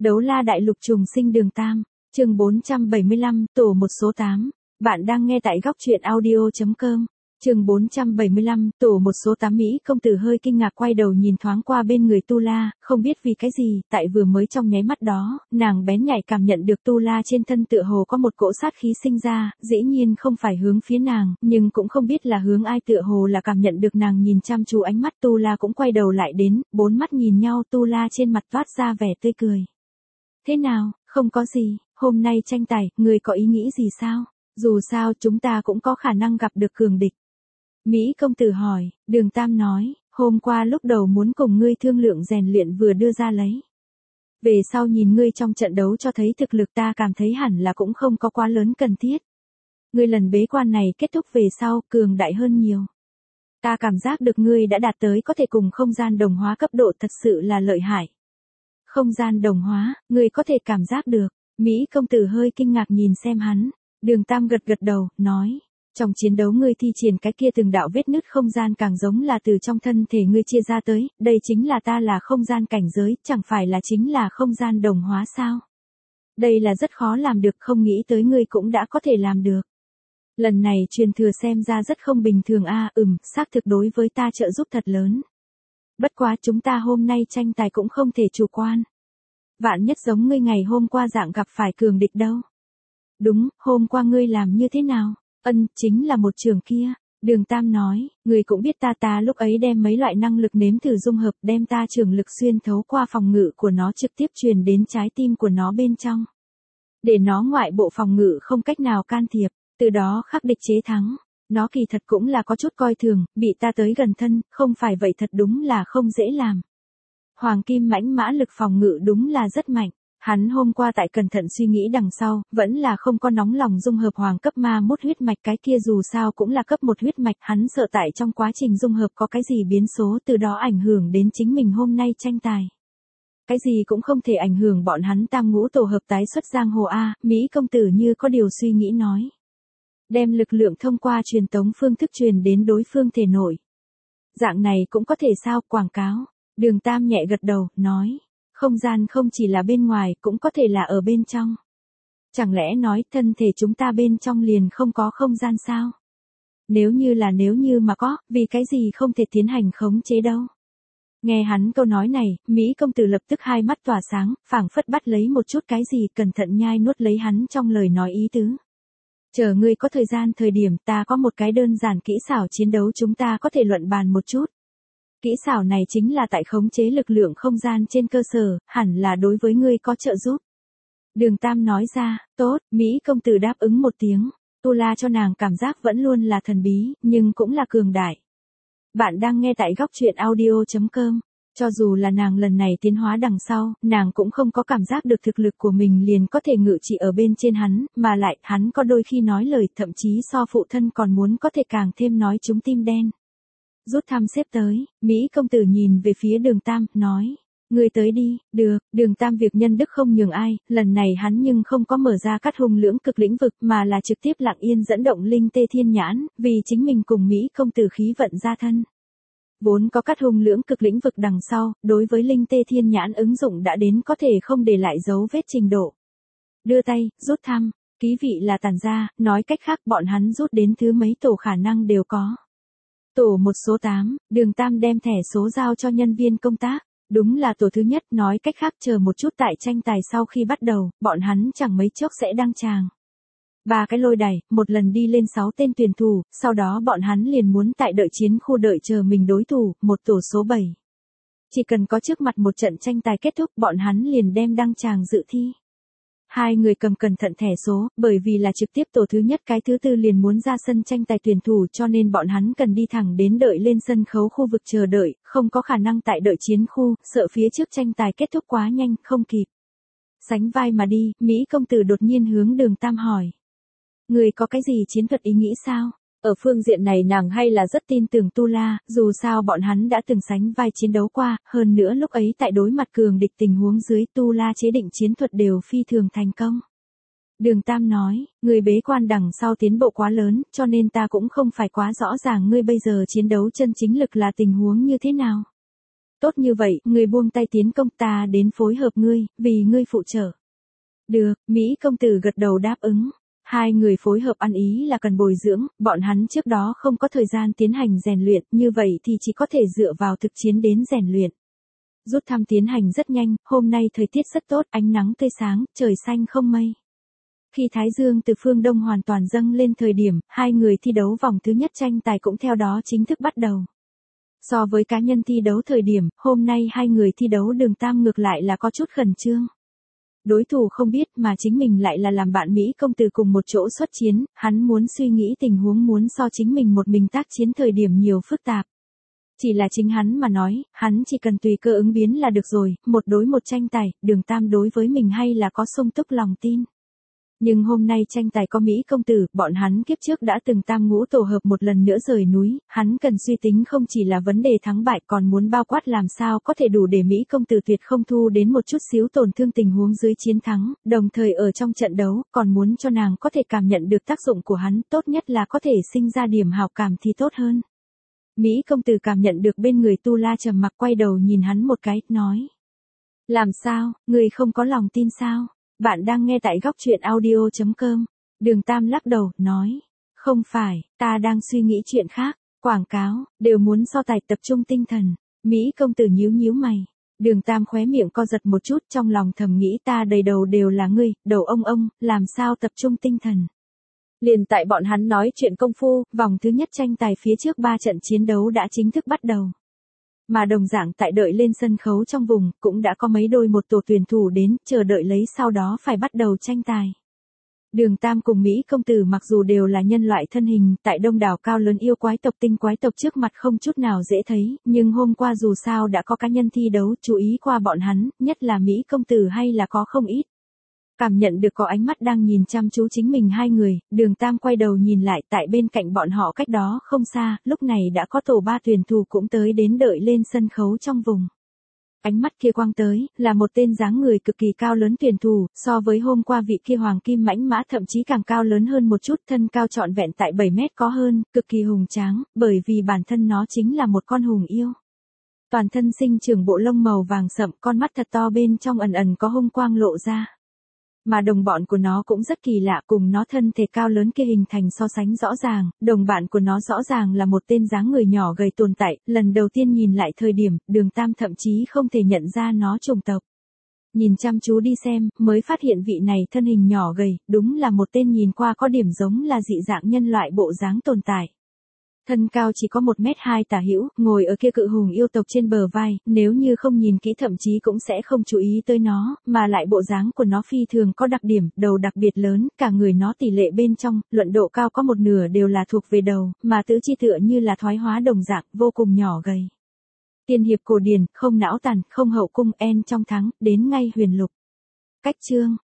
Đấu la đại lục trùng sinh đường Tam, chương 475, tổ một số 8. Bạn đang nghe tại góc truyện audio.com. Chương 475, tổ một số 8. Mỹ công tử hơi kinh ngạc quay đầu nhìn thoáng qua bên người Tu La, không biết vì cái gì, tại vừa mới trong nháy mắt đó, nàng bén nhạy cảm nhận được Tu La trên thân tựa hồ có một cỗ sát khí sinh ra, dĩ nhiên không phải hướng phía nàng, nhưng cũng không biết là hướng ai, tựa hồ là cảm nhận được nàng nhìn chăm chú ánh mắt. Tu La cũng quay đầu lại đến, bốn mắt nhìn nhau. Tu La trên mặt toát ra vẻ tươi cười. Thế nào, không có gì, hôm nay tranh tài, người có ý nghĩ gì sao? Dù sao chúng ta cũng có khả năng gặp được cường địch. Mỹ công tử hỏi, Đường Tam nói, hôm qua lúc đầu muốn cùng ngươi thương lượng rèn luyện vừa đưa ra lấy. Về sau nhìn ngươi trong trận đấu cho thấy thực lực, ta cảm thấy hẳn là cũng không có quá lớn cần thiết. Ngươi lần bế quan này kết thúc về sau, cường đại hơn nhiều. Ta cảm giác được ngươi đã đạt tới có thể cùng không gian đồng hóa cấp độ, thật sự là lợi hại. Không gian đồng hóa, ngươi có thể cảm giác được. Mỹ công tử hơi kinh ngạc nhìn xem hắn. Đường Tam gật gật đầu, nói. Trong chiến đấu ngươi thi triển cái kia từng đạo vết nứt không gian càng giống là từ trong thân thể ngươi chia ra tới, đây chính là ta là không gian cảnh giới, chẳng phải là chính là không gian đồng hóa sao? Đây là rất khó làm được, không nghĩ tới ngươi cũng đã có thể làm được. Lần này truyền thừa xem ra rất không bình thường a. Xác thực đối với ta trợ giúp thật lớn. Bất quá chúng ta hôm nay tranh tài cũng không thể chủ quan. Vạn nhất giống ngươi ngày hôm qua dạng gặp phải cường địch đâu. Đúng, hôm qua ngươi làm như thế nào? Chính là một trường kia. Đường Tam nói, ngươi cũng biết ta lúc ấy đem mấy loại năng lực nếm thử dung hợp, đem ta trường lực xuyên thấu qua phòng ngự của nó trực tiếp truyền đến trái tim của nó bên trong. Để nó ngoại bộ phòng ngự không cách nào can thiệp, từ đó khắc địch chế thắng. Nó kỳ thật cũng là có chút coi thường, bị ta tới gần thân, không phải vậy thật đúng là không dễ làm. Hoàng kim mãnh mã lực phòng ngự đúng là rất mạnh. Hắn hôm qua tại cẩn thận suy nghĩ đằng sau, vẫn là không có nóng lòng dung hợp hoàng cấp ma mốt huyết mạch, cái kia dù sao cũng là cấp 1 huyết mạch, hắn sợ tại trong quá trình dung hợp có cái gì biến số, từ đó ảnh hưởng đến chính mình hôm nay tranh tài. Cái gì cũng không thể ảnh hưởng bọn hắn tam ngũ tổ hợp tái xuất giang hồ a. Mỹ công tử như có điều suy nghĩ nói. Đem lực lượng thông qua truyền tống phương thức truyền đến đối phương thể nội. Dạng này cũng có thể sao? Quảng cáo. Đường Tam nhẹ gật đầu, nói. Không gian không chỉ là bên ngoài, cũng có thể là ở bên trong. Chẳng lẽ nói thân thể chúng ta bên trong liền không có không gian sao? Nếu như mà có, vì cái gì không thể tiến hành khống chế đâu? Nghe hắn câu nói này, Mỹ công tử lập tức hai mắt tỏa sáng, phảng phất bắt lấy một chút cái gì, cẩn thận nhai nuốt lấy hắn trong lời nói ý tứ. Chờ ngươi có thời điểm, ta có một cái đơn giản kỹ xảo chiến đấu, chúng ta có thể luận bàn một chút. Kỹ xảo này chính là tại khống chế lực lượng không gian trên cơ sở, hẳn là đối với ngươi có trợ giúp. Đường Tam nói ra, tốt. Mỹ công tử đáp ứng một tiếng. Tu La cho nàng cảm giác vẫn luôn là thần bí, nhưng cũng là cường đại. Bạn đang nghe tại góc truyện audio.com. Cho dù là nàng lần này tiến hóa đằng sau, nàng cũng không có cảm giác được thực lực của mình liền có thể ngự trị ở bên trên hắn, mà lại hắn có đôi khi nói lời thậm chí so phụ thân còn muốn có thể càng thêm nói trúng tim đen. Rút thăm xếp tới, Mỹ công tử nhìn về phía Đường Tam, nói. Ngươi tới đi. Được. Đường Tam việc nhân đức không nhường ai, lần này hắn nhưng không có mở ra cắt hung lưỡng cực lĩnh vực mà là trực tiếp lặng yên dẫn động linh tê thiên nhãn, vì chính mình cùng Mỹ công tử khí vận ra thân. Vốn có cắt hung lưỡng cực lĩnh vực đằng sau, đối với linh tê thiên nhãn ứng dụng đã đến có thể không để lại dấu vết trình độ. Đưa tay, rút thăm, ký vị là tản ra, nói cách khác bọn hắn rút đến thứ mấy tổ khả năng đều có. Tổ một số 8, Đường Tam đem thẻ số giao cho nhân viên công tác. Đúng là tổ thứ nhất, nói cách khác chờ một chút tại tranh tài sau khi bắt đầu, bọn hắn chẳng mấy chốc sẽ đăng tràng. 3 cái lôi đài, một lần đi lên 6 tên tuyển thủ, sau đó bọn hắn liền muốn tại đợi chiến khu đợi chờ mình đối thủ, một tổ số 7. Chỉ cần có trước mặt một trận tranh tài kết thúc, bọn hắn liền đem đăng tràng dự thi. Hai người cầm cẩn thận thẻ số, bởi vì là trực tiếp tổ thứ nhất cái thứ tư liền muốn ra sân tranh tài tuyển thủ, cho nên bọn hắn cần đi thẳng đến đợi lên sân khấu khu vực chờ đợi, không có khả năng tại đợi chiến khu, sợ phía trước tranh tài kết thúc quá nhanh, không kịp. Sánh vai mà đi, Mỹ công tử đột nhiên hướng Đường Tam hỏi. Người có cái gì chiến thuật ý nghĩ sao? Ở phương diện này nàng hay là rất tin tưởng Tu La, dù sao bọn hắn đã từng sánh vai chiến đấu qua, hơn nữa lúc ấy tại đối mặt cường địch tình huống dưới Tu La chế định chiến thuật đều phi thường thành công. Đường Tam nói, người bế quan đằng sau tiến bộ quá lớn, cho nên ta cũng không phải quá rõ ràng ngươi bây giờ chiến đấu chân chính lực là tình huống như thế nào. Tốt như vậy, ngươi buông tay tiến công, ta đến phối hợp ngươi, vì ngươi phụ trợ. Được, Mỹ công tử gật đầu đáp ứng. Hai người phối hợp ăn ý là cần bồi dưỡng, bọn hắn trước đó không có thời gian tiến hành rèn luyện, như vậy thì chỉ có thể dựa vào thực chiến đến rèn luyện. Rút thăm tiến hành rất nhanh, hôm nay thời tiết rất tốt, ánh nắng tươi sáng, trời xanh không mây. Khi Thái Dương từ phương Đông hoàn toàn dâng lên thời điểm, hai người thi đấu vòng thứ nhất tranh tài cũng theo đó chính thức bắt đầu. So với cá nhân thi đấu thời điểm, hôm nay hai người thi đấu đường tam ngược lại là có chút khẩn trương. Đối thủ không biết mà chính mình lại là làm bạn Mỹ công tử cùng một chỗ xuất chiến, hắn muốn suy nghĩ tình huống muốn so chính mình một mình tác chiến thời điểm nhiều phức tạp. Chỉ là chính hắn mà nói, hắn chỉ cần tùy cơ ứng biến là được rồi, một đối một tranh tài, đường tam đối với mình hay là có sung túc lòng tin. Nhưng hôm nay tranh tài có Mỹ công tử, bọn hắn kiếp trước đã từng tam ngũ tổ hợp một lần nữa rời núi, hắn cần suy tính không chỉ là vấn đề thắng bại còn muốn bao quát làm sao có thể đủ để Mỹ công tử tuyệt không thu đến một chút xíu tổn thương tình huống dưới chiến thắng, đồng thời ở trong trận đấu, còn muốn cho nàng có thể cảm nhận được tác dụng của hắn, tốt nhất là có thể sinh ra điểm hảo cảm thì tốt hơn. Mỹ công tử cảm nhận được bên người Tu La trầm mặc quay đầu nhìn hắn một cái, nói. Làm sao, người không có lòng tin sao? Bạn đang nghe tại góc truyện audio.com. Đường Tam lắc đầu, nói. Không phải, ta đang suy nghĩ chuyện khác. Quảng cáo, đều muốn so tài tập trung tinh thần. Mỹ công tử nhíu nhíu mày. Đường Tam khóe miệng co giật một chút trong lòng thầm nghĩ ta đầy đầu đều là ngươi, đầu ông, làm sao tập trung tinh thần. Liền tại bọn hắn nói chuyện công phu, vòng thứ nhất tranh tài phía trước 3 trận chiến đấu đã chính thức bắt đầu. Mà đồng dạng tại đợi lên sân khấu trong vùng, cũng đã có mấy đôi một tổ tuyển thủ đến, chờ đợi lấy sau đó phải bắt đầu tranh tài. Đường Tam cùng Mỹ công tử mặc dù đều là nhân loại thân hình, tại đông đảo cao lớn yêu quái tộc tinh quái tộc trước mặt không chút nào dễ thấy, nhưng hôm qua dù sao đã có cá nhân thi đấu chú ý qua bọn hắn, nhất là Mỹ công tử hay là có không ít. Cảm nhận được có ánh mắt đang nhìn chăm chú chính mình hai người, đường Tam quay đầu nhìn lại tại bên cạnh bọn họ cách đó không xa, lúc này đã có tổ 3 tuyển thủ cũng tới đến đợi lên sân khấu trong vùng. Ánh mắt kia quang tới, là một tên dáng người cực kỳ cao lớn tuyển thủ, so với hôm qua vị kia hoàng kim mãnh mã thậm chí càng cao lớn hơn một chút, thân cao trọn vẹn tại 7 mét có hơn, cực kỳ hùng tráng, bởi vì bản thân nó chính là một con hùng yêu. Toàn thân sinh trưởng bộ lông màu vàng sậm, con mắt thật to bên trong ẩn ẩn có hung quang lộ ra. Mà đồng bọn của nó cũng rất kỳ lạ, cùng nó thân thể cao lớn kia hình thành so sánh rõ ràng, đồng bạn của nó rõ ràng là một tên dáng người nhỏ gầy tồn tại, lần đầu tiên nhìn lại thời điểm, đường Tam thậm chí không thể nhận ra nó chủng tộc. Nhìn chăm chú đi xem, mới phát hiện vị này thân hình nhỏ gầy, đúng là một tên nhìn qua có điểm giống là dị dạng nhân loại bộ dáng tồn tại. Thân cao chỉ có 1m2 tả hữu, ngồi ở kia cự hùng yêu tộc trên bờ vai, nếu như không nhìn kỹ thậm chí cũng sẽ không chú ý tới nó, mà lại bộ dáng của nó phi thường có đặc điểm, đầu đặc biệt lớn, cả người nó tỷ lệ bên trong, luận độ cao có một nửa đều là thuộc về đầu, mà tứ chi tựa như là thoái hóa đồng dạng, vô cùng nhỏ gầy. Tiên hiệp cổ điển, không não tàn, không hậu cung, en trong thắng, đến ngay huyền lục. Cách chương,